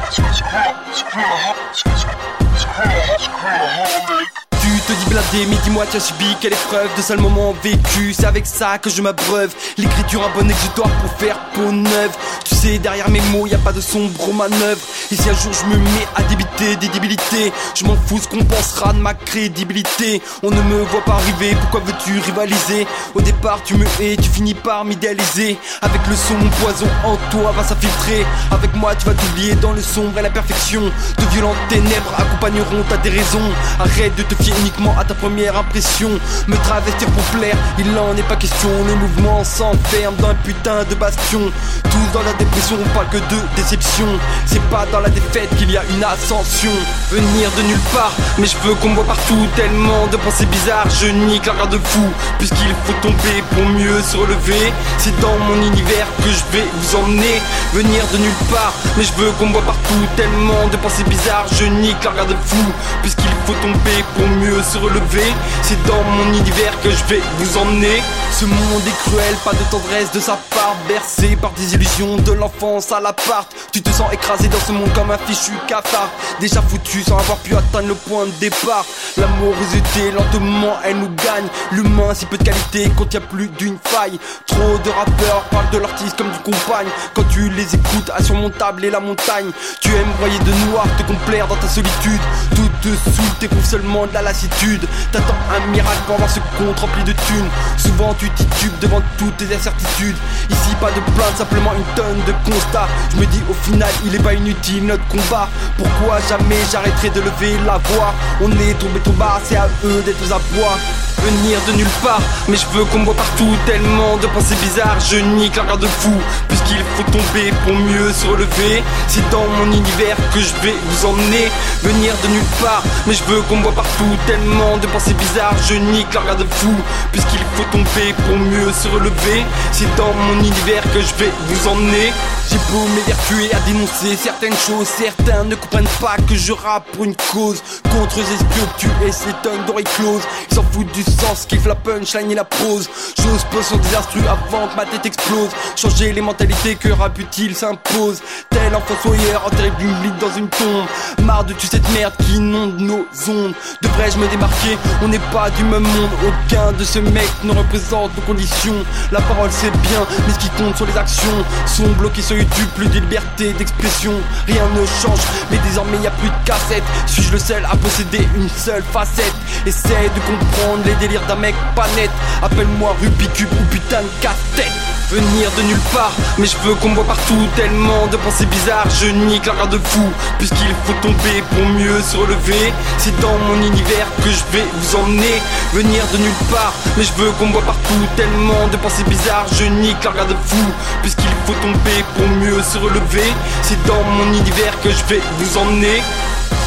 Tu te dis blindé, mais dis-moi tu as subi quelle épreuve de sale moment vécu. C'est avec ça que je m'abreuve, l'écriture un bon exutoire pour faire peau neuve. Tu sais derrière mes mots y a pas de sombre manœuvre. Et si un jour je me mets à débiter des débilités, je m'en fous ce qu'on pensera de ma crédibilité. On ne me voit pas arriver, pourquoi veux-tu rivaliser? Au départ tu me hais, tu finis par m'idéaliser. Avec le son, mon poison en toi va s'infiltrer. Avec moi tu vas t'oublier dans le sombre et la perfection. De violentes ténèbres accompagneront ta déraison. Arrête de te fier uniquement à ta première impression. Me travestir pour plaire, il en est pas question. Le mouvement s'enferme dans un putain de bastion. Tous dans la dépression, on parle que de déception. C'est pas dans la défaite qu'il y a une ascension. Venir de nulle part, mais je veux qu'on me voit partout. Tellement de pensées bizarres, je nique la garde-fou. Puisqu'il faut tomber pour mieux se relever. C'est dans mon univers que je vais vous emmener. Venir de nulle part, mais je veux qu'on me voit partout. Tellement de pensées bizarres, je nique la garde-fou. Puisqu'il faut tomber pour mieux se relever. C'est dans mon univers que je vais vous emmener. Ce monde est cruel, pas de tendresse de sa part. Bercé par des illusions de l'enfance à l'appart. Tu te sens écrasé dans ce monde comme un fichu cafard. Déjà foutu sans avoir pu atteindre le point de départ. L'amorosité lentement elle nous gagne. L'humain si peu de qualité contient plus d'une faille. Trop de rappeurs parlent de l'artiste comme du compagne. Quand tu les écoutes, insurmontable est la montagne. Tu aimes broyer de noir, te complaire dans ta solitude. Tout te saoule, t'éprouves seulement de la lassitude. T'attends un miracle pour avoir ce compte rempli de thunes. Souvent tu titubes devant toutes tes incertitudes. Ici pas de plainte, simplement une tonne de constats. Je me dis au final il est pas inutile notre combat. Pourquoi jamais j'arrêterai de lever la voix? On est tombé trop bas, c'est à eux d'être aux abois. Venir de nulle part, mais je veux qu'on me voit partout. Tellement de pensées bizarres, je nique la garde-fou. Puisqu'il faut tomber pour mieux se relever. C'est dans mon univers que je vais vous emmener. Venir de nulle part, mais je veux qu'on me voit partout. Tellement de pensées bizarres, je nique la garde-fou. Puisqu'il faut tomber pour mieux se relever. C'est dans mon univers que je vais vous emmener. J'ai beau m'évertuer à dénoncer certaines choses. Certains ne comprennent pas que je rappe pour une cause. Contre les espions que tu es, ces tonnes d'oreilles closes. Ils s'en foutent du sens, kiffent la punchline et la prose. J'ose pose sur des instrus avant que ma tête explose. Changer les mentalités que rap utile s'impose. Tel un fossoyeur enterré public dans une tombe. Marre de toute cette merde qui inonde nos ondes. Devrais-je me démarquer? On n'est pas du même monde. Aucun de ces mecs ne représente nos conditions. La parole c'est bien, mais ce qui compte sur les actions. Sont bloqués sur YouTube, plus de liberté d'expression. Rien ne change, mais désormais y a plus de cassettes. Suis-je le seul à posséder une seule facette? Essaye de comprendre les délires d'un mec pas net. Appelle-moi Rubik's Cube ou putain de casse-tête. Venir de nulle part, mais je veux qu'on me voit partout. Tellement de pensées bizarres, je nique la garde-fou. Puisqu'il faut tomber pour mieux se relever. C'est dans mon univers que je vais vous emmener. Venir de nulle part, mais je veux qu'on me voit partout. Tellement de pensées bizarres, je nique la garde-fou. Puisqu'il faut tomber pour mieux se relever. C'est dans mon univers que je vais vous emmener.